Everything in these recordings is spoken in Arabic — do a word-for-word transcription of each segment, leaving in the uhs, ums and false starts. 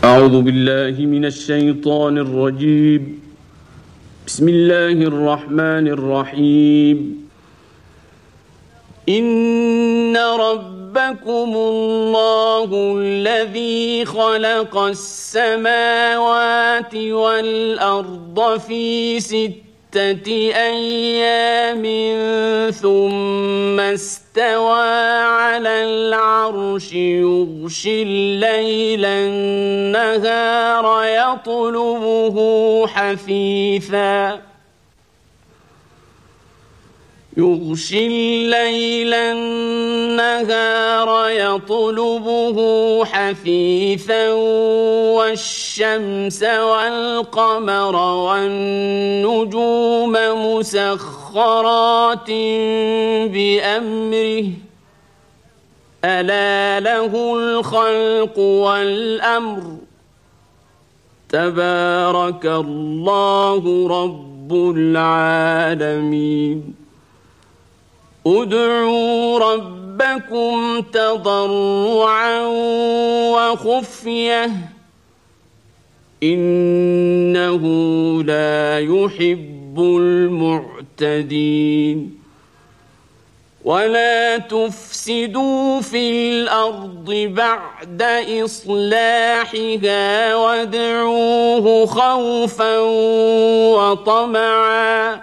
أعوذ بالله من الشيطان الرجيم. بسم الله الرحمن الرحيم. إن ربكم الله الذي خلق السماوات والأرض في ستة أيام ثم استوى على العرش يغشي الليل النهار يطلبه حثيثا يغشي الليل النهار يطلبه حثيثا والشمس والقمر والنجوم مسخرات بأمره ألا له الخلق والأمر تبارك الله رب العالمين. ادعوا ربكم تضرعا وخفية إنه لا يحب المعتدين. ولا تفسدوا في الأرض بعد إصلاحها وادعوه خوفا وطمعا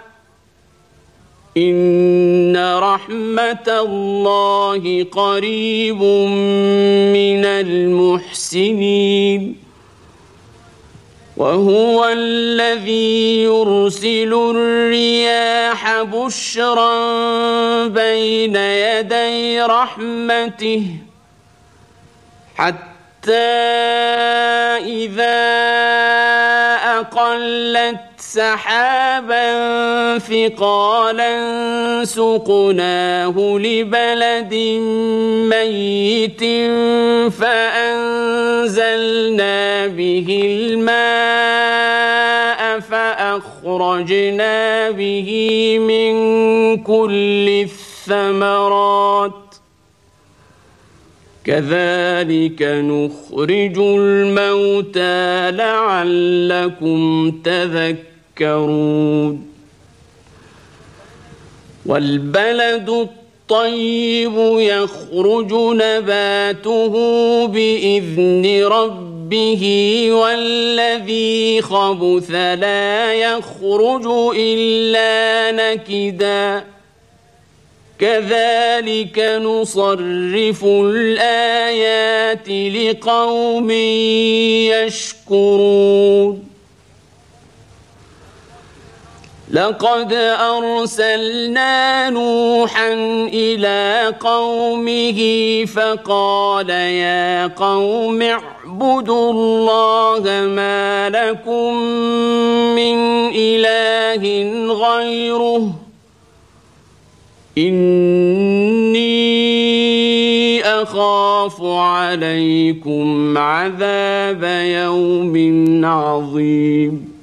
إن رحمة الله قريب من المحسنين. وهو الذي يرسل الرياح بشرا بين يدي رحمته حتى إذا أقلت سحابا ثقالا سقناه لبلد ميت فأنزلنا به الماء فأخرجنا به من كل الثمرات كذلك نخرج الموتى لعلكم تذكرون. والبلد الطيب يخرج نباته بإذن ربه والذي خبث لا يخرج إلا نكدا كذلك نصرف الآيات لقوم يشكرون. لقد أرسلنا نوحا إلى قومه فقال يا قوم اعبدوا الله ما لكم من إله غيره إني أخاف عليكم عذاب يوم عظيم.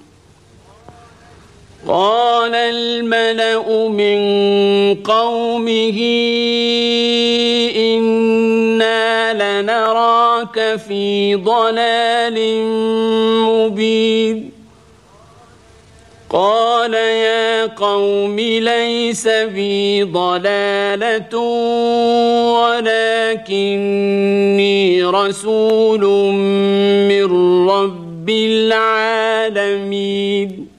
قال الملأ من قومه إنا لنراك في ضلال مبين. قال يا قوم ليس بي ضلالة ولكني رسول من رب العالمين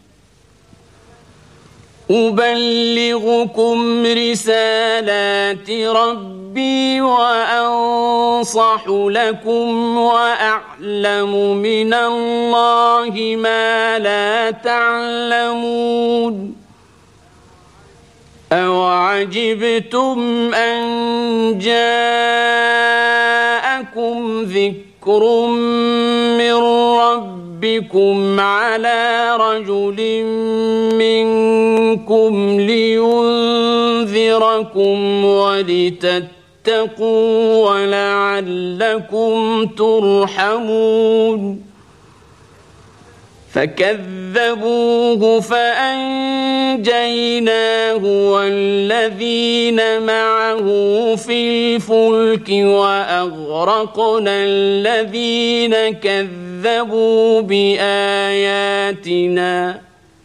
أبلغكم رسالات ربي وأنصح لكم وأعلم من الله ما لا تعلمون. أوعجبتم أن جاءكم ذكر من ربكم على رجل منكم لينذركم ولتتقوا ولعلكم ترحمون. فكذبوه فأنجيناه والذين معه في الفلك وأغرقنا الذين كذبوا بآياتنا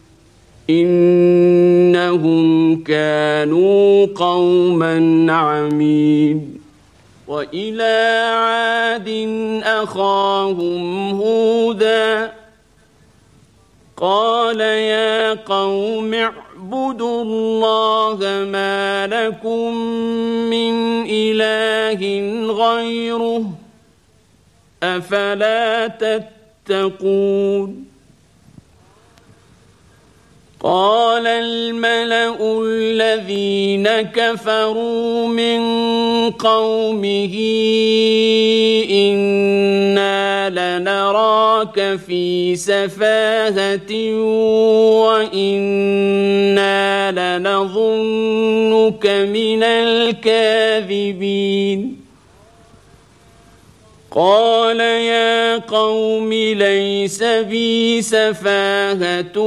إنهم كانوا قوما عمين. وإلى عاد أخاهم هودا قال يا قوم اعبدوا الله ما لكم من إله غيره أفلا تتقون. قال الملأ الذين كفروا من قومه إنا لنراك في سفاهة وإنا لنظنك من الكاذبين. قال يا قوم ليس بي سفاهة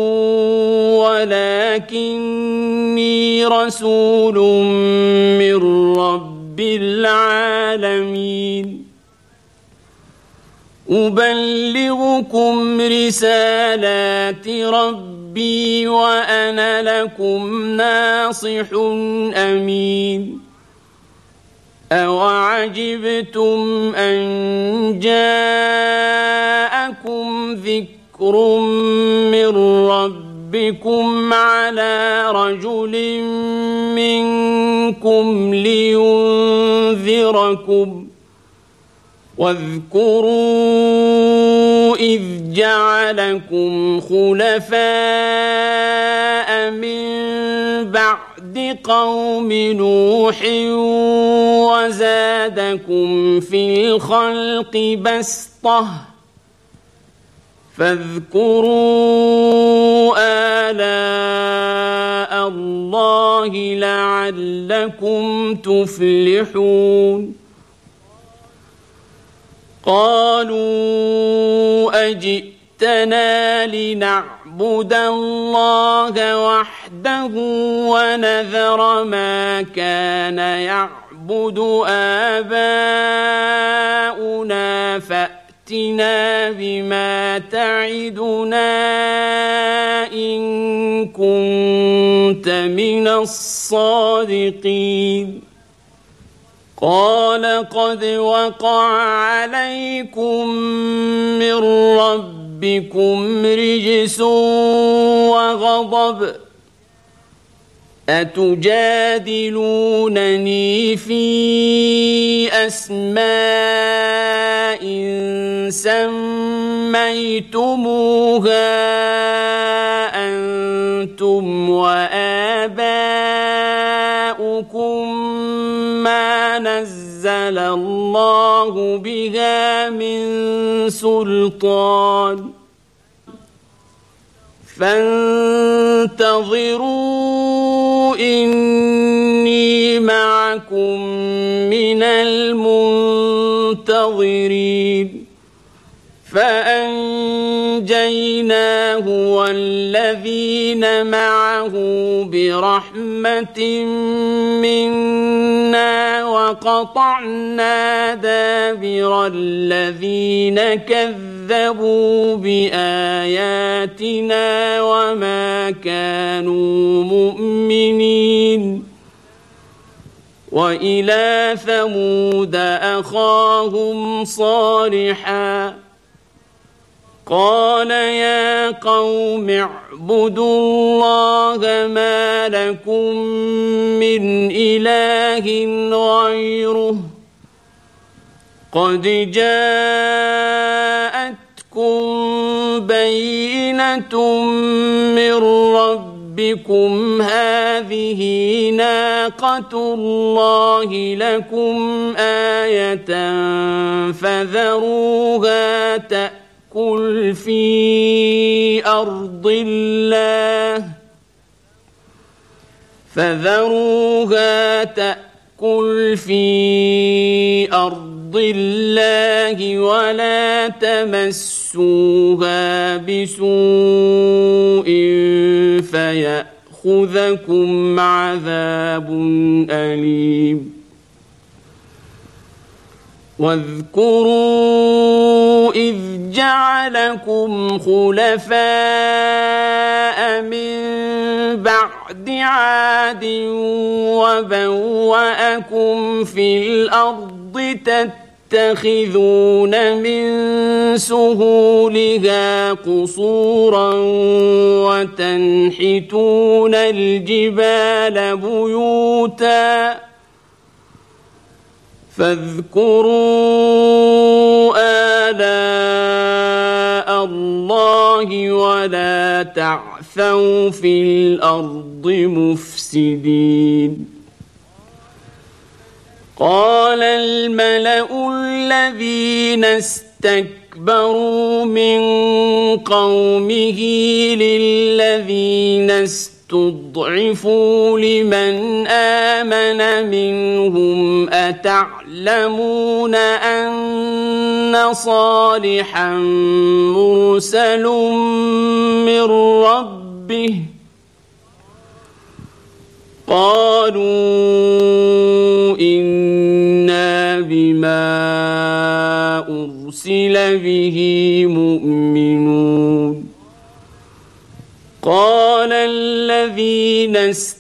ولكني رسول من رب العالمين أبلغكم رسالات ربي وأنا لكم ناصح أمين. أوعجبتم أن جاءكم ذكر من ربكم على رجل منكم لينذركم واذكروا إذ جعلكم خلفاء من بعد قوم نوح وزادكم في الخلق بسطة فاذكروا آلاء الله لعلكم تفلحون. قالوا أجئتنا لنعبد الله وحده ونذر ما كان يعبد آباؤنا فأتنا بما تعدنا إن كنت من الصادقين. قال قد وقع عليكم من ربكم رجس وغضب أتجادلونني في أسماء سميتموها أنتم وآباؤكم ما نزل الله بها من سلطان فانتظروا إني معكم من المنتظرين. فأنجيناه والذين معه برحمة منا وقطعنا دابر الذين كذبوا بآياتنا وما كانوا مؤمنين. وإلى ثمود أخاهم صالحا قال يا قوم اعبدوا الله ما لكم من إله غيره قد جاءتكم بينة من ربكم هذه ناقة الله لكم آية فذروها تأكل كل في أرض الله فذروها تأكل في أرض أرض الله ولا تمسوها بسوء فيأخذكم عذاب أليم واذكروا إذ جعلكم خلفاء من بعد عاد وبوأكم في الأرض تتخذون من سهولها قصورا وتنحتون الجبال بيوتا فاذكروا آلاء الله ولا تعثوا في الأرض مفسدين قال الملأ الذين استكبروا من قومه للذين استضعفوا لمن آمن منهم أتعلمون أن صالحا مرسل من ربه قالوا إنا بما أرسل به مؤمنون قال الذين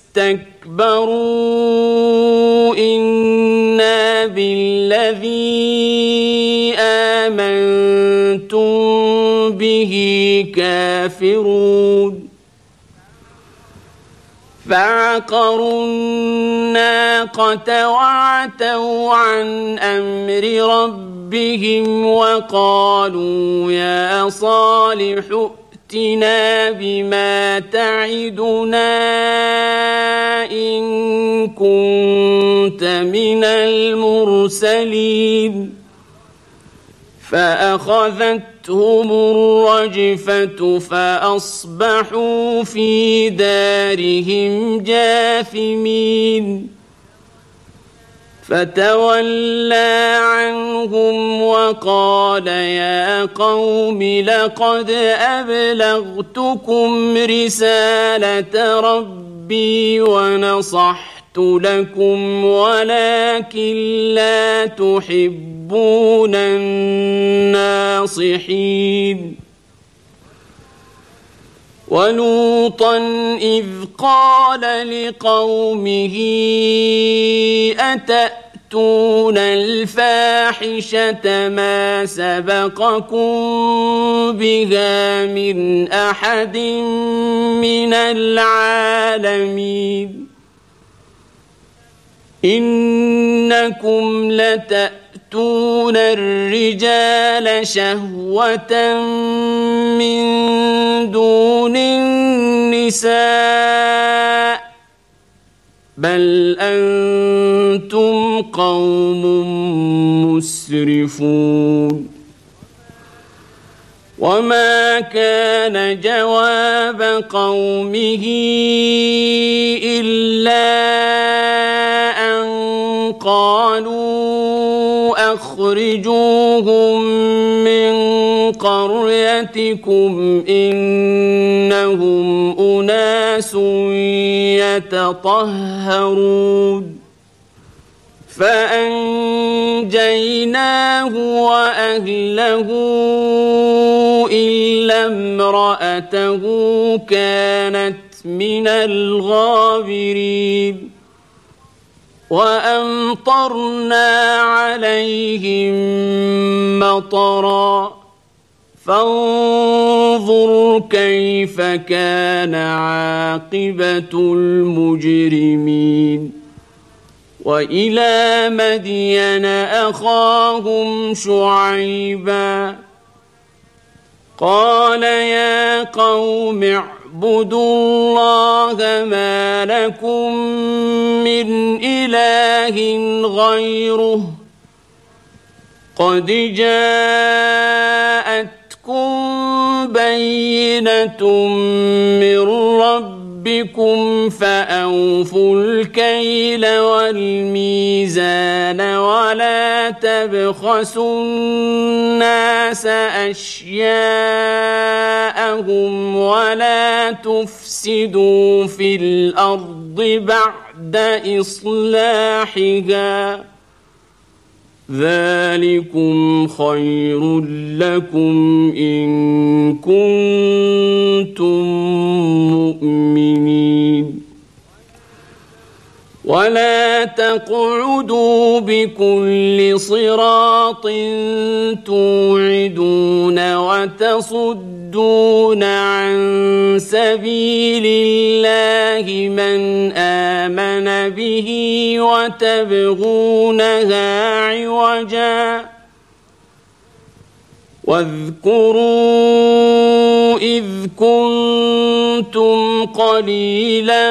استكبروا إنا بالذي آمنتم به كافرون فعقروا الناقة وعتوا عن أمر ربهم وقالوا يا صالح ائتنا بما تعدنا إن كنت من المرسلين فأخذتهم الرجفة فأصبحوا في دارهم جاثمين فتولى عنهم وقال يا قوم لقد أبلغتكم رسالة ربي ونصحت لكم ولكن لا تحبون الناصحين ولوطا إذ قال لقومه أتأتون الفاحشة ما سبقكم بها من أحد من العالمين إنكم لتأتون الرجال شهوة من دون النساء بل أنتم قوم مسرفون وما كان جواب قومه إلا أن قالوا أخرجوهم من قريتكم إنهم أناس يتطهرون فأنجيناه وأهله إلا امرأته كانت من الغابرين وأمطرنا عليهم مطرا فانظر كيف كان عاقبة المجرمين وإلى مدين أخاهم شعيبا قال يا قوم اعبدوا الله ما لكم من إله غيره قد جاءتكم بينة من ربكم ربكم فأوفوا الكيل والميزان ولا تبخسوا الناس أشياءهم ولا تفسدوا في الأرض بعد إصلاحها ذلكم خير لكم إن كنتم مؤمنين ولا تقعدوا بكل صراط توعدون وتصدون عن سبيل الله من آمن به وتبغونها عوجا واذكروا إذ كنتم قليلا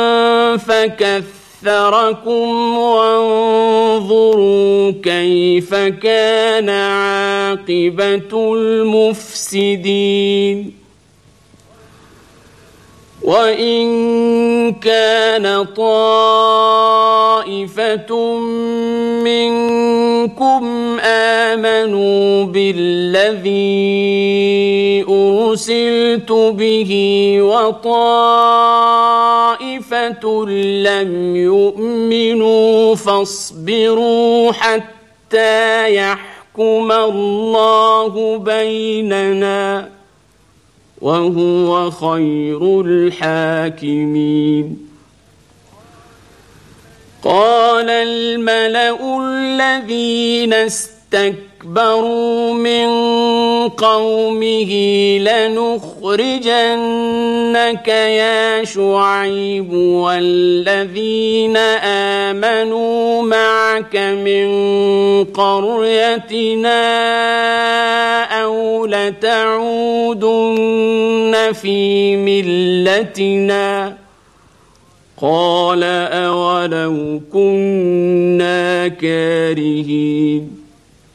فكثركم وانظروا كيف كان عاقبة المفسدين وإن كان طائفة منكم آمنوا بالذي أرسلت به وطائفة لم يؤمنوا فاصبروا حتى يحكم الله بيننا وهو خير الحاكمين قال الملأ الذين استكبروا من قومه لنخرجنك يا شعيب والذين آمنوا معك من قريتنا أو لتعودن في ملتنا قال أولو كنا كارهين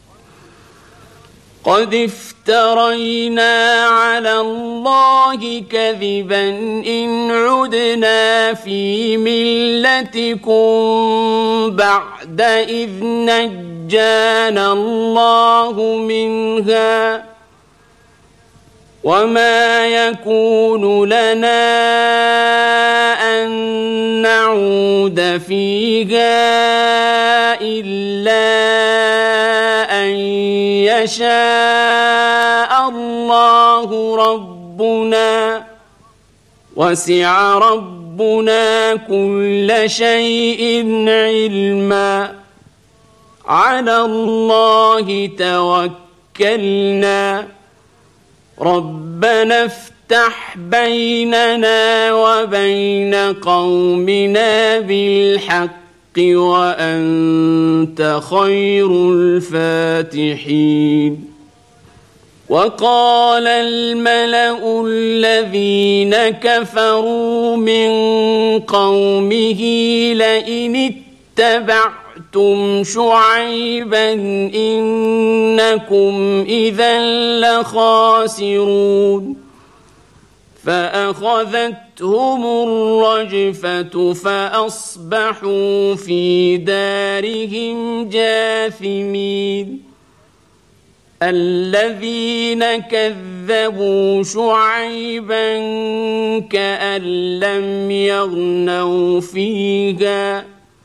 قد افترينا على الله كذبا إن عدنا في ملتكم بعد إذ نجانا الله منها وما يكون لنا أن نعود فيها إلا أن يشاء الله ربنا وسع ربنا كل شيء علما على الله توكلنا ربنا افتح بيننا وبين قومنا بالحق وأنت خير الفاتحين وقال الملأ الذين كفروا من قومه لئن اتبعتم شعيبا إنكم إذا لخاسرون فأخذتهم الرجفة فأصبحوا في دارهم جاثمين الذين كذبوا شعيبا كأن لم يغنوا فيها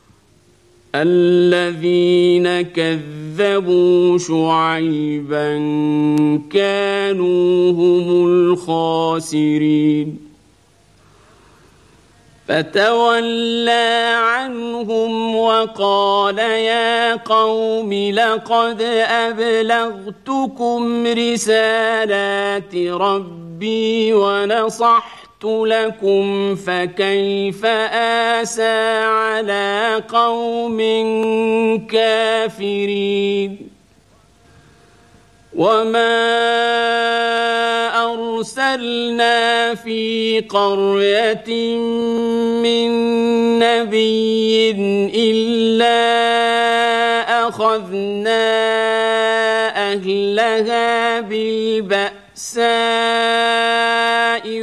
الذين كذبوا شعيبا كانوا هم الخاسرين فتولى عنهم وقال يا قوم لقد أبلغتكم رسالات ربي ونصحت لكم فكيف آسى على قوم كافرين وما أرسلنا في قرية من نبي إلا أخذنا أهلها بالبأساء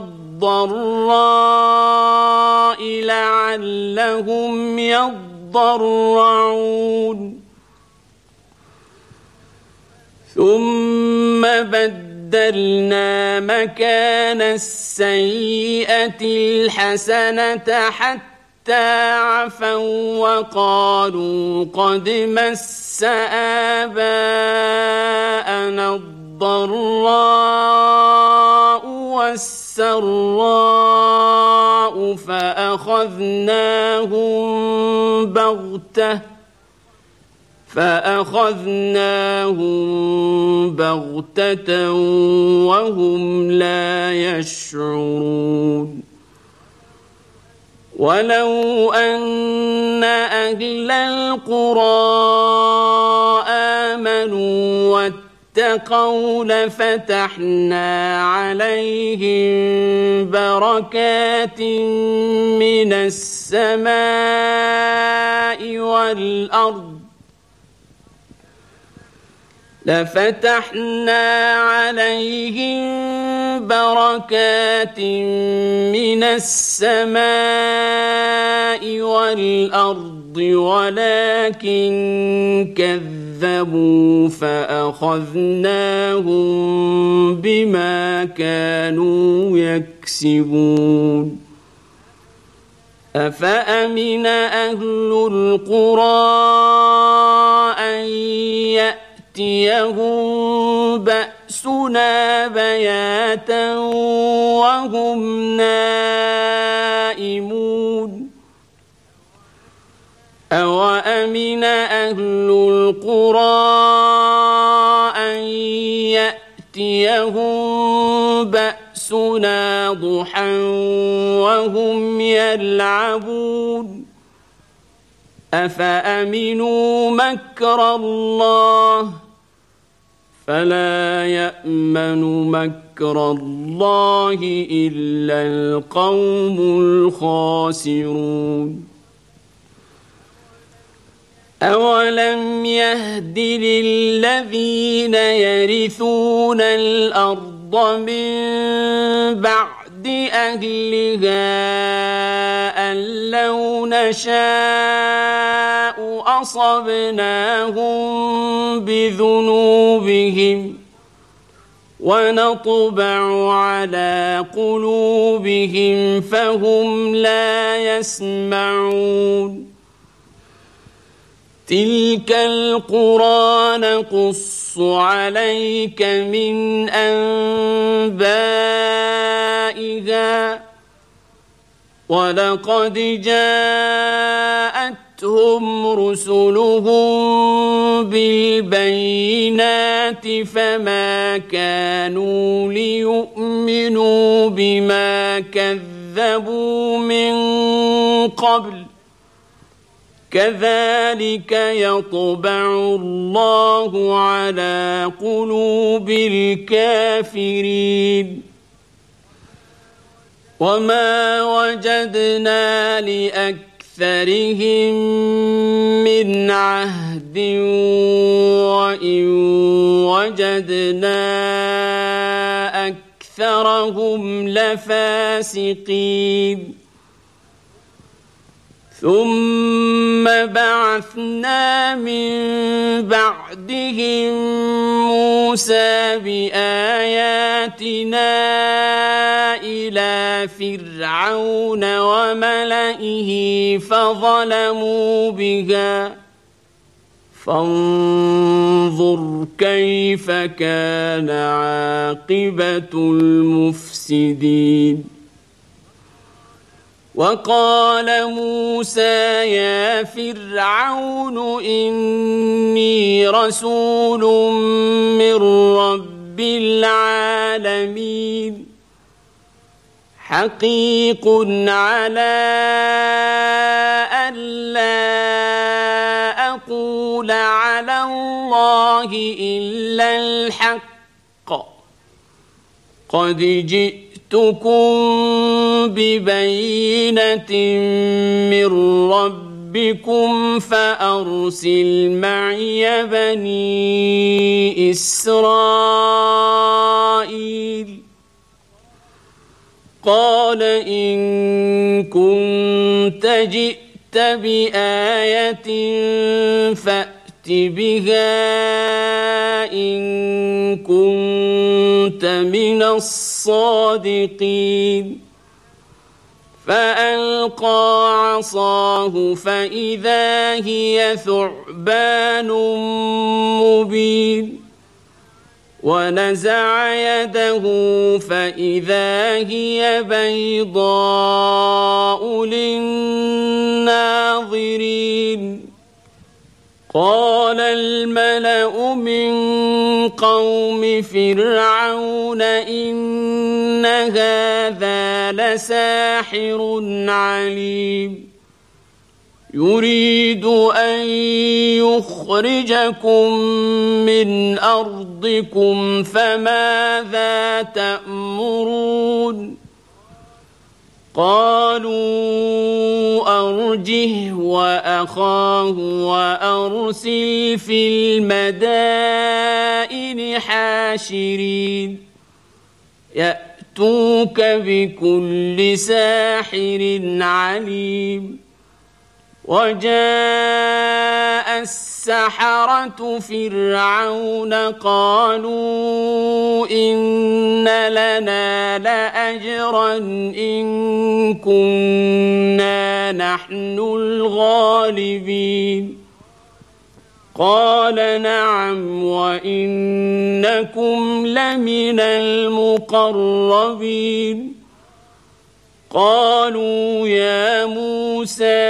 والضراء لعلهم يضرعون ثم بدلنا مكان السيئة الحسنة حتى عفوا وقالوا قد مس آباءنا الضراء والسراء فأخذناهم بغتة فأخذناهم بغتة وهم لا يشعرون ولو أن أهل القرى آمنوا واتقوا لفتحنا عليهم بركات من السماء والأرض لفتحنا عليهم بركات من السماء والأرض ولكن كذبوا فأخذناهم بما كانوا يكسبون أفأمن أهل القرى أن يأتوا يأتيهم بأسنا بياتا وهم نائمون أوأمن أهل القرى أن يأتيهم بأسنا ضحى وهم يلعبون أفأمنوا مكر الله فلا يأمن مكر الله إلا القوم الخاسرون أولم يهد للذين يرثون الأرض من بعد أهلها أن لو نشاء أصبناهم بذنوبهم ونطبع على قلوبهم فهم لا يسمعون تلك القرى نقص عليك من أنبائها ولقد جاءتهم رسلهم بالبينات فما كانوا ليؤمنوا بما كذبوا من قبل كذلك يطبع الله على قلوب الكافرين وما وجدنا لأكثرهم من عهد وإن وجدنا أكثرهم لفاسقين ثم بعثنا من بعدهم موسى بآياتنا إلى فرعون وملئه فظلموا بها فانظر كيف كان عاقبة المفسدين وقال موسى يا فرعون إني رسول من رب العالمين حقيق على ألا أقول على الله إلا الحق قد جئت جئتكم ببينة من ربكم ربكم فأرسل معي بني إسرائيل قال إن كنت جئت بآية فأت بها إن كنت من الصادقين فألقى عصاه فإذا هي ثعبان مبين ونزع يده فإذا هي بيضاء للناظرين قال الملأ من قوم فرعون إن هذا لساحر عليم يريد أن يخرجكم من أرضكم فماذا تأمرون قالوا أرجه وأخاه وأرسل في المدائن حاشرين يأتوك بكل ساحر عليم وجاء السحرة فرعون قالوا إن لنا لأجرا إن كنا نحن الغالبين قال نعم وإنكم لمن المقربين قالوا يا موسى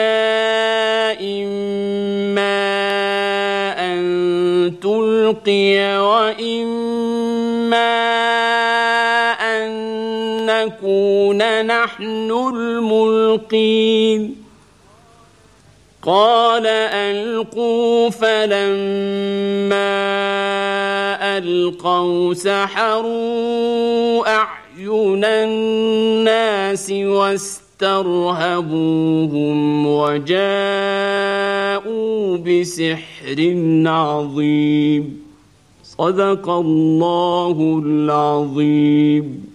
إما أن تلقي وإما أن نكون نحن الملقين قال ألقوا فلما ألقوا سحروا أعين الناس واسترهبوهم وجاءوا بسحر عظيم صدق الله العظيم.